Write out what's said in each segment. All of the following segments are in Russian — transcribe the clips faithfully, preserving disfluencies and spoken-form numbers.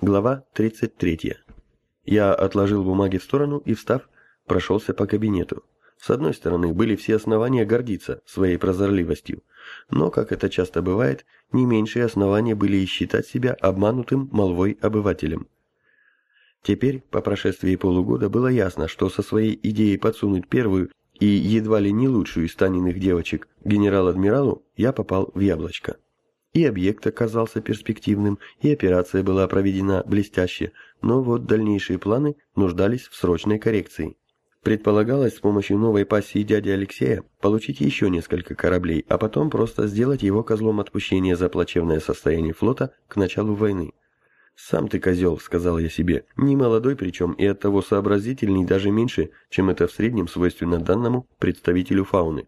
Глава тридцать третья. Я отложил бумаги в сторону и, встав, прошелся по кабинету. С одной стороны, были все основания гордиться своей прозорливостью, но, как это часто бывает, не меньшие основания были и считать себя обманутым молвой обывателем. Теперь, по прошествии полугода, было ясно, что со своей идеей подсунуть первую и едва ли не лучшую из Таниных девочек генерал-адмиралу я попал в яблочко. И объект оказался перспективным, и операция была проведена блестяще, но вот дальнейшие планы нуждались в срочной коррекции. Предполагалось с помощью новой пассии дяди Алексея получить еще несколько кораблей, а потом просто сделать его козлом отпущения за плачевное состояние флота к началу войны. «Сам ты козел», — сказал я себе, — «не молодой причем и оттого сообразительный даже меньше, чем это в среднем свойственно данному представителю фауны».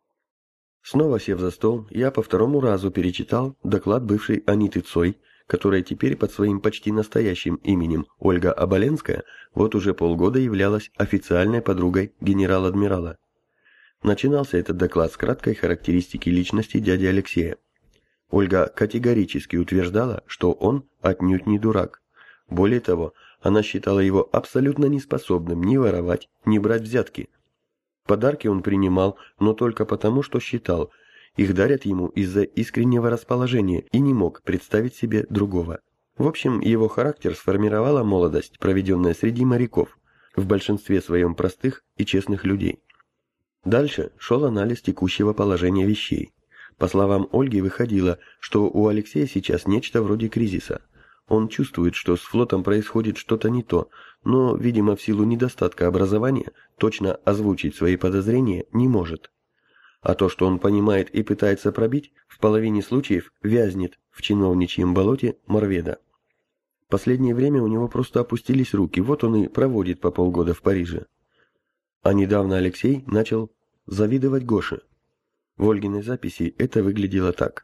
Снова сев за стол, я по второму разу перечитал доклад бывшей Аниты Цой, которая теперь под своим почти настоящим именем Ольга Оболенская вот уже полгода являлась официальной подругой генерал-адмирала. Начинался этот доклад с краткой характеристики личности дяди Алексея. Ольга категорически утверждала, что он отнюдь не дурак. Более того, она считала его абсолютно неспособным ни воровать, ни брать взятки. Подарки он принимал, но только потому, что считал, их дарят ему из-за искреннего расположения и не мог представить себе другого. В общем, его характер сформировала молодость, проведенная среди моряков, в большинстве своем простых и честных людей. Дальше шел анализ текущего положения вещей. По словам Ольги, выходило, что у Алексея сейчас нечто вроде кризиса. Он чувствует, что с флотом происходит что-то не то, но, видимо, в силу недостатка образования, точно озвучить свои подозрения не может. А то, что он понимает и пытается пробить, в половине случаев вязнет в чиновничьем болоте Морведа. Последнее время у него просто опустились руки, вот он и проводит по полгода в Париже. А недавно Алексей начал завидовать Гоше. В Ольгиной записи это выглядело так.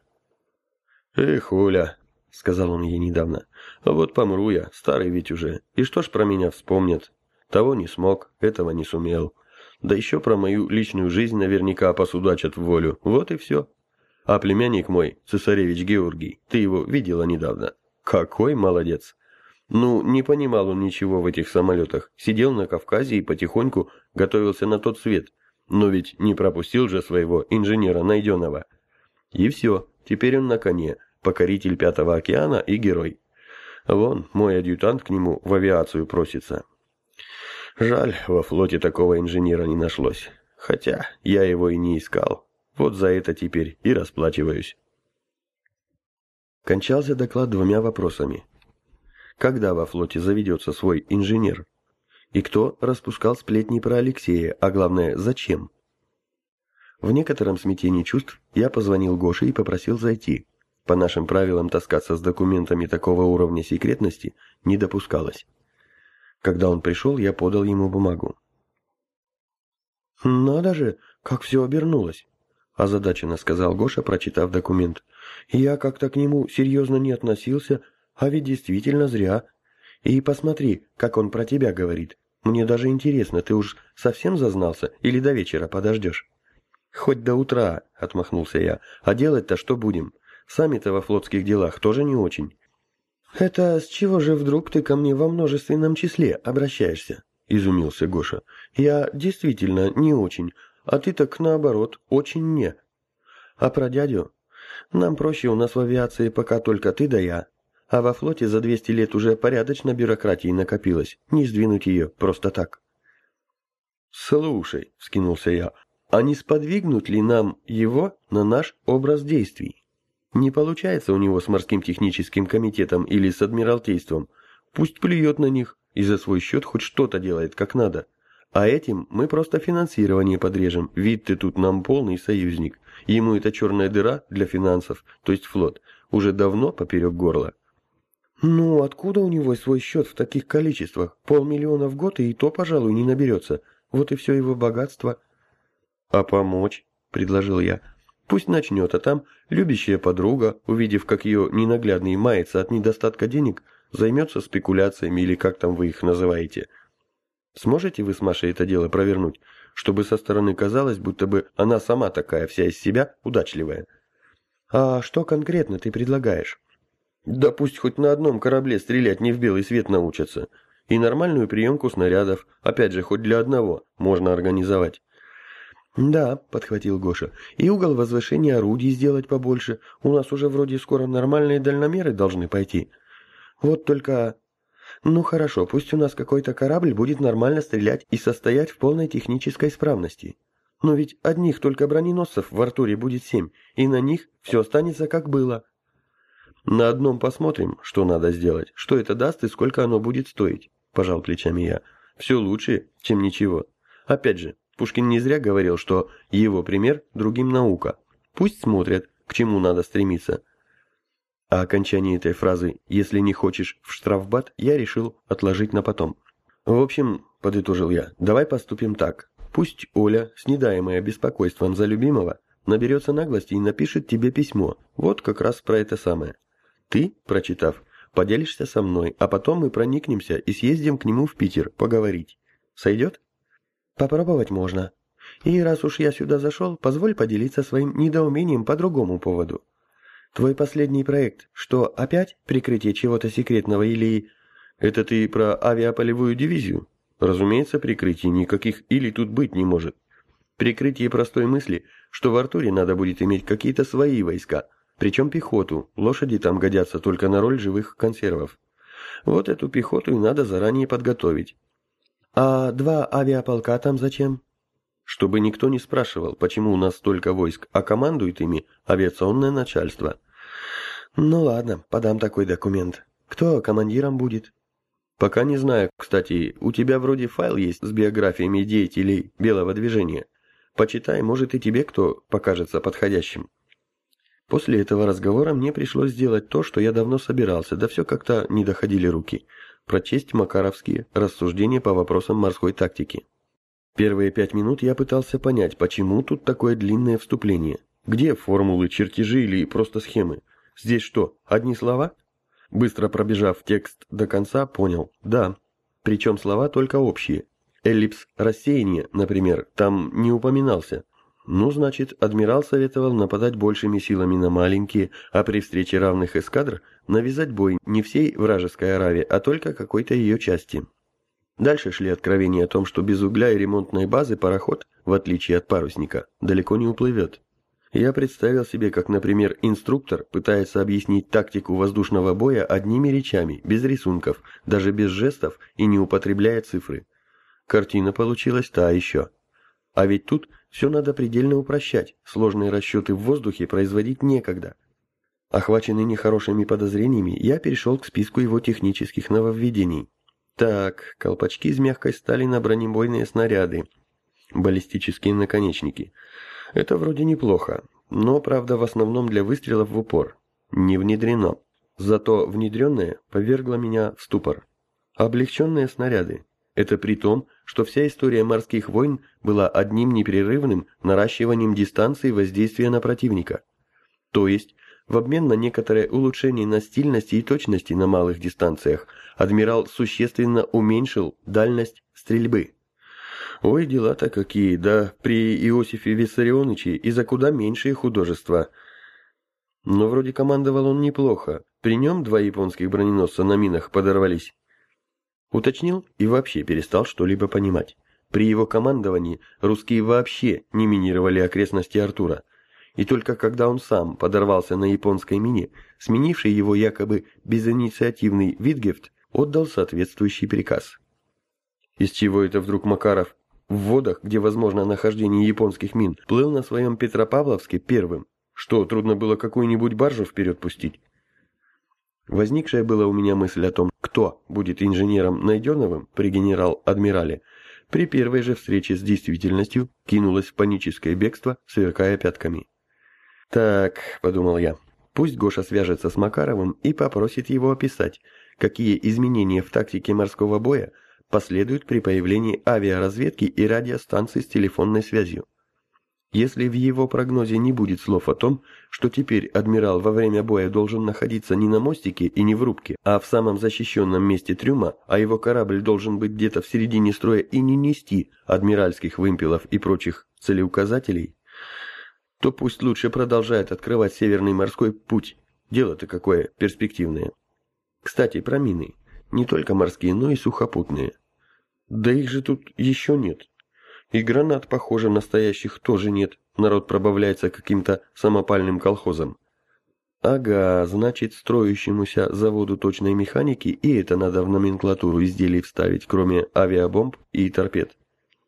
«Эх, Оля», — сказал он ей недавно, — «а вот помру я, старый ведь уже, и что ж про меня вспомнят? Того не смог, этого не сумел. Да еще про мою личную жизнь наверняка посудачат в волю, вот и все. А племянник мой, цесаревич Георгий, ты его видела недавно? Какой молодец! Ну, не понимал он ничего в этих самолетах, сидел на Кавказе и потихоньку готовился на тот свет, но ведь не пропустил же своего инженера найденного. И все, теперь он на коне, покоритель Пятого океана и герой. Вон, мой адъютант к нему в авиацию просится. Жаль, во флоте такого инженера не нашлось. Хотя я его и не искал. Вот за это теперь и расплачиваюсь». Кончался доклад двумя вопросами. Когда во флоте заведется свой инженер? И кто распускал сплетни про Алексея, а главное, зачем? В некотором смятении чувств я позвонил Гоше и попросил зайти. По нашим правилам таскаться с документами такого уровня секретности не допускалось. Когда он пришел, я подал ему бумагу. «Надо же, как все обернулось», – озадаченно сказал Гоша, прочитав документ. «Я как-то к нему серьезно не относился, а ведь действительно зря. И посмотри, как он про тебя говорит. Мне даже интересно, ты уж совсем зазнался или до вечера подождешь?» «Хоть до утра», – отмахнулся я. «А делать-то что будем? Сами-то во флотских делах тоже не очень». «Это с чего же вдруг ты ко мне во множественном числе обращаешься?» – изумился Гоша. «Я действительно не очень, а ты так наоборот, очень не. А про дядю? Нам проще, у нас в авиации пока только ты да я, а во флоте за двести лет уже порядочно бюрократии накопилось, не сдвинуть ее просто так». «Слушай», – вскинулся я, – «а не сподвигнут ли нам его на наш образ действий? Не получается у него с морским техническим комитетом или с адмиралтейством. Пусть плюет на них и за свой счет хоть что-то делает как надо. А этим мы просто финансирование подрежем. Вид ты тут нам полный союзник. Ему эта черная дыра для финансов, то есть флот, уже давно поперек горла». «Ну, откуда у него свой счет в таких количествах? Полмиллиона в год и то, пожалуй, не наберется. Вот и все его богатство». «А помочь?» – предложил я. «Пусть начнет, а там любящая подруга, увидев, как ее ненаглядный мается от недостатка денег, займется спекуляциями или как там вы их называете. Сможете вы с Машей это дело провернуть, чтобы со стороны казалось, будто бы она сама такая вся из себя удачливая?» «А что конкретно ты предлагаешь?» Да пусть хоть на одном корабле стрелять не в белый свет научатся. И нормальную приемку снарядов, опять же, хоть для одного, можно организовать. «Да», — подхватил Гоша, — «и угол возвышения орудий сделать побольше. У нас уже вроде скоро нормальные дальномеры должны пойти. Вот только... Ну хорошо, пусть у нас какой-то корабль будет нормально стрелять и состоять в полной технической исправности. Но ведь одних только броненосцев в Артуре будет семь, и на них все останется как было». «На одном посмотрим, что надо сделать, что это даст и сколько оно будет стоить», – пожал плечами я. «Все лучше, чем ничего. Опять же, Пушкин не зря говорил, что его пример другим наука. Пусть смотрят, к чему надо стремиться». А окончание этой фразы «если не хочешь в штрафбат» я решил отложить на потом. «В общем, — подытожил я, — давай поступим так. Пусть Оля, снедаемая беспокойством за любимого, наберется наглости и напишет тебе письмо. Вот как раз про это самое. Ты, прочитав, поделишься со мной, а потом мы проникнемся и съездим к нему в Питер поговорить. Сойдет?» «Попробовать можно. И раз уж я сюда зашел, позволь поделиться своим недоумением по другому поводу. Твой последний проект, что опять прикрытие чего-то секретного или...» «Это ты про авиаполевую дивизию?» «Разумеется, прикрытие, никаких «или» тут быть не может. Прикрытие простой мысли, что в Артуре надо будет иметь какие-то свои войска, причем пехоту, лошади там годятся только на роль живых консервов. Вот эту пехоту и надо заранее подготовить». «А два авиаполка там зачем?» «Чтобы никто не спрашивал, почему у нас столько войск, а командует ими авиационное начальство». «Ну ладно, подам такой документ. Кто командиром будет?» «Пока не знаю. Кстати, у тебя вроде файл есть с биографиями деятелей белого движения. Почитай, может и тебе кто покажется подходящим». После этого разговора мне пришлось сделать то, что я давно собирался, да все как-то не доходили руки. Прочесть макаровские рассуждения по вопросам морской тактики. Первые пять минут я пытался понять, почему тут такое длинное вступление. Где формулы, чертежи или просто схемы? Здесь что, одни слова? Быстро пробежав текст до конца, понял. Да, причем слова только общие. Эллипс рассеяния, например, там не упоминался. Ну, значит, адмирал советовал нападать большими силами на маленькие, а при встрече равных эскадр навязать бой не всей вражеской Аравии, а только какой-то ее части. Дальше шли откровения о том, что без угля и ремонтной базы пароход, в отличие от парусника, далеко не уплывет. Я представил себе, как, например, инструктор пытается объяснить тактику воздушного боя одними речами, без рисунков, даже без жестов и не употребляя цифры. Картина получилась та еще. А ведь тут все надо предельно упрощать, сложные расчеты в воздухе производить некогда. Охваченный нехорошими подозрениями, я перешел к списку его технических нововведений. Так, колпачки из мягкой стали на бронебойные снаряды, баллистические наконечники. Это вроде неплохо, но, правда, в основном для выстрелов в упор. Не внедрено. Зато внедренное повергло меня в ступор. Облегченные снаряды. Это при том, что вся история морских войн была одним непрерывным наращиванием дистанции воздействия на противника. То есть, в обмен на некоторое улучшение настильности и точности на малых дистанциях, адмирал существенно уменьшил дальность стрельбы. Ой, дела-то какие, да при Иосифе Виссарионовиче и за куда меньшие художества. Но вроде командовал он неплохо, при нем два японских броненосца на минах подорвались. Уточнил и вообще перестал что-либо понимать. При его командовании русские вообще не минировали окрестности Артура. И только когда он сам подорвался на японской мине, сменивший его якобы безинициативный Витгефт отдал соответствующий приказ. Из чего это вдруг Макаров в водах, где возможно нахождение японских мин, плыл на своем Петропавловске первым? Что, трудно было какую-нибудь баржу вперед пустить? Возникшая была у меня мысль о том, кто будет инженером Найденовым при генерал-адмирале, при первой же встрече с действительностью кинулась в паническое бегство, сверкая пятками. «Так», — подумал я, — «пусть Гоша свяжется с Макаровым и попросит его описать, какие изменения в тактике морского боя последуют при появлении авиаразведки и радиостанций с телефонной связью. Если в его прогнозе не будет слов о том, что теперь адмирал во время боя должен находиться не на мостике и не в рубке, а в самом защищенном месте трюма, а его корабль должен быть где-то в середине строя и не нести адмиральских вымпелов и прочих целеуказателей, то пусть лучше продолжает открывать Северный морской путь Дело-то какое перспективное. Кстати, про мины. Не только морские, но и сухопутные. Да их же тут еще нет. И гранат, похоже, настоящих тоже нет. Народ пробавляется каким-то самопальным колхозом. Ага, значит, строящемуся заводу точной механики и это надо в номенклатуру изделий вставить, кроме авиабомб и торпед.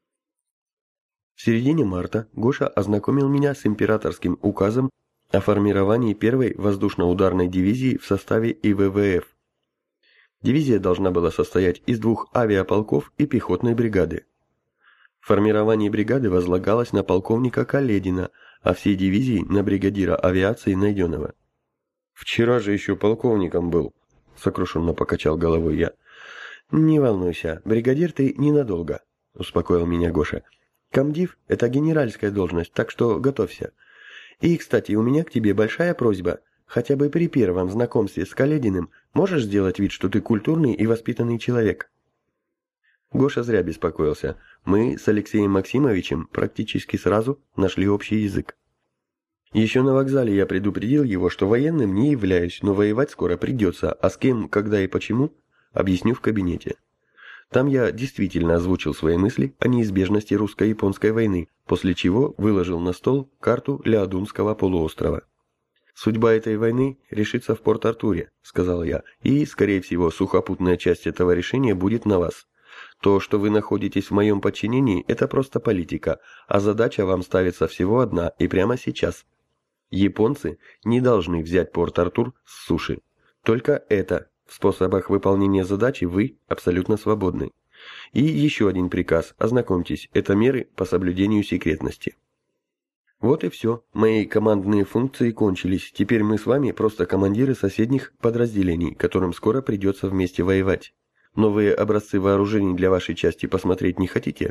В середине марта Гоша ознакомил меня с императорским указом о формировании первой воздушно-ударной дивизии в составе И В В Ф. Дивизия должна была состоять из двух авиаполков и пехотной бригады. Формирование бригады возлагалось на полковника Каледина, а всей дивизии на бригадира авиации Найденова. «Вчера же еще полковником был», — сокрушенно покачал головой я. «Не волнуйся, бригадир ты ненадолго», — успокоил меня Гоша. «Комдив — это генеральская должность, так что готовься. И, кстати, у меня к тебе большая просьба. Хотя бы при первом знакомстве с Калединым можешь сделать вид, что ты культурный и воспитанный человек?» Гоша зря беспокоился. Мы с Алексеем Максимовичем практически сразу нашли общий язык. Еще на вокзале я предупредил его, что военным не являюсь, но воевать скоро придется, а с кем, когда и почему, объясню в кабинете. Там я действительно озвучил свои мысли о неизбежности русско-японской войны, после чего выложил на стол карту Ляодунского полуострова. «Судьба этой войны решится в Порт-Артуре», — сказал я, «и, скорее всего, сухопутная часть этого решения будет на вас. То, что вы находитесь в моем подчинении, это просто политика, а задача вам ставится всего одна и прямо сейчас. Японцы не должны взять Порт-Артур с суши. Только это, в способах выполнения задачи вы абсолютно свободны. И еще один приказ, ознакомьтесь, это меры по соблюдению секретности». Вот и все, мои командные функции кончились, теперь мы с вами просто командиры соседних подразделений, которым скоро придется вместе воевать. Новые образцы вооружений для вашей части посмотреть не хотите?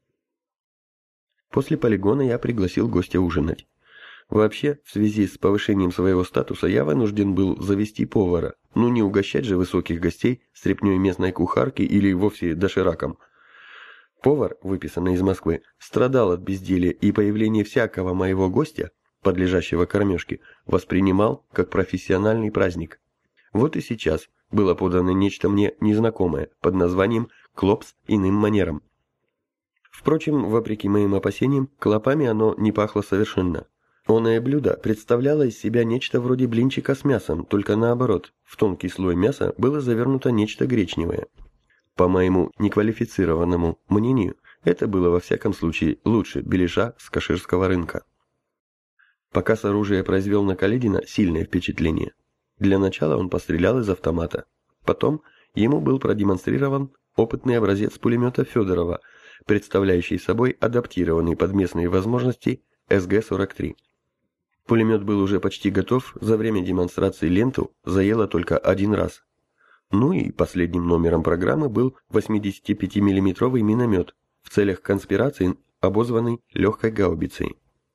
После полигона я пригласил гостя ужинать. Вообще, в связи с повышением своего статуса я вынужден был завести повара, ну не угощать же высоких гостей стряпнёй местной кухарки или вовсе дошираком. Повар, выписанный из Москвы, страдал от безделия и появление всякого моего гостя, подлежащего кормежке, воспринимал как профессиональный праздник. Вот и сейчас было подано нечто мне незнакомое под названием «клопс иным манером». Впрочем, вопреки моим опасениям, клопами оно не пахло совершенно. Оное блюдо представляло из себя нечто вроде блинчика с мясом, только наоборот, в тонкий слой мяса было завернуто нечто гречневое. По моему неквалифицированному мнению, это было во всяком случае лучше беляша с каширского рынка. Показ оружия произвел на Каледина сильное впечатление. Для начала он пострелял из автомата. Потом ему был продемонстрирован опытный образец пулемета Федорова, представляющий собой адаптированный под местные возможности С Г сорок три. Пулемет был уже почти готов, за время демонстрации ленту заело только один раз. Ну и последним номером программы был восьмидесятипятимиллиметровый миномет, в целях конспирации обозванный легкой гаубицей.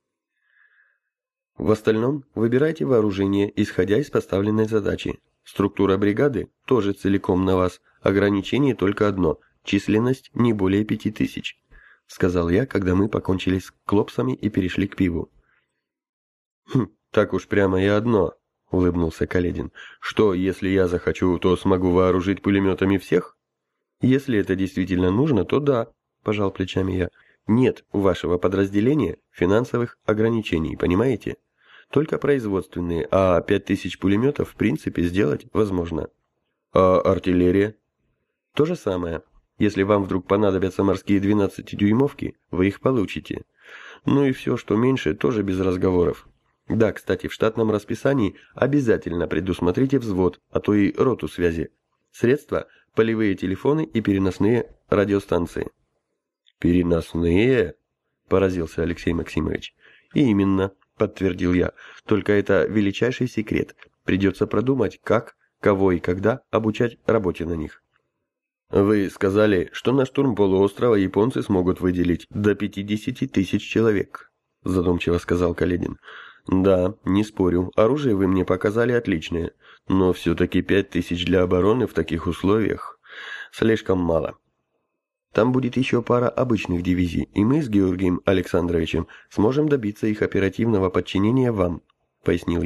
В остальном выбирайте вооружение, исходя из поставленной задачи. Структура бригады тоже целиком на вас, ограничение только одно – численность не более пяти тысяч, сказал я, когда мы покончили с клопсами и перешли к пиву. «Хм, так уж прямо и одно», — улыбнулся Каледин. «Что, если я захочу, то смогу вооружить пулеметами всех?» «Если это действительно нужно, то да», — пожал плечами я. «Нет у вашего подразделения финансовых ограничений, понимаете? Только производственные, а пять тысяч пулеметов в принципе сделать возможно». «А артиллерия?» «То же самое. Если вам вдруг понадобятся морские двенадцатидюймовки, вы их получите. Ну и все, что меньше, тоже без разговоров. Да, кстати, в штатном расписании обязательно предусмотрите взвод, а то и роту связи. Средства – полевые телефоны и переносные радиостанции». «Переносные?» – поразился Алексей Максимович. «Именно», – подтвердил я, – «только это величайший секрет. Придется продумать, как, кого и когда обучать работе на них». «Вы сказали, что на штурм полуострова японцы смогут выделить до пятидесяти тысяч человек», – задумчиво сказал Каледин. «Да, не спорю, оружие вы мне показали отличное, но все-таки пять тысяч для обороны в таких условиях слишком мало. Там будет еще пара обычных дивизий, и мы с Георгием Александровичем сможем добиться их оперативного подчинения вам», — пояснил я.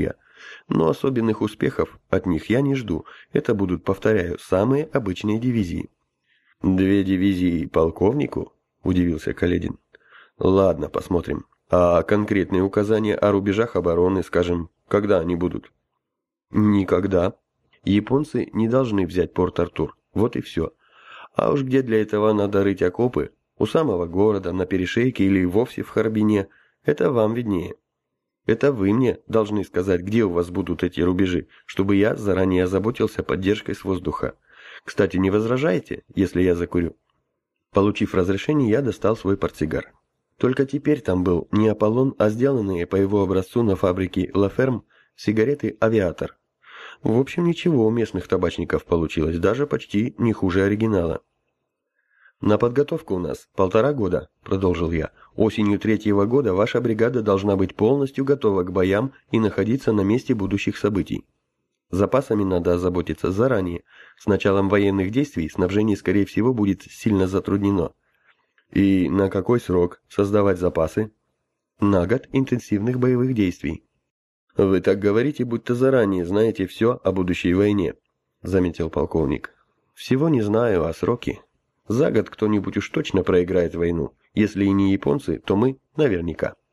Но особенных успехов от них я не жду. Это будут, повторяю, самые обычные дивизии. «Две дивизии полковнику?» – удивился Каледин. «Ладно, посмотрим. А конкретные указания о рубежах обороны, скажем, когда они будут?» «Никогда. Японцы не должны взять Порт-Артур. Вот и все. А уж где для этого надо рыть окопы, у самого города, на перешейке или вовсе в Харбине, это вам виднее. Это вы мне должны сказать, где у вас будут эти рубежи, чтобы я заранее озаботился поддержкой с воздуха. Кстати, не возражаете, если я закурю?» Получив разрешение, я достал свой портсигар. Только теперь там был не Аполлон, а сделанные по его образцу на фабрике Ла Ферм сигареты «Авиатор». В общем, ничего у местных табачников получилось, даже почти не хуже оригинала. «На подготовку у нас полтора года», — продолжил я. «Осенью третьего года ваша бригада должна быть полностью готова к боям и находиться на месте будущих событий. Запасами надо озаботиться заранее. С началом военных действий снабжение, скорее всего, будет сильно затруднено». «И на какой срок создавать запасы?» «На год интенсивных боевых действий». «Вы так говорите, будто заранее знаете все о будущей войне», — заметил полковник. «Всего не знаю, а сроки. За год кто-нибудь уж точно проиграет войну. Если и не японцы, то мы наверняка».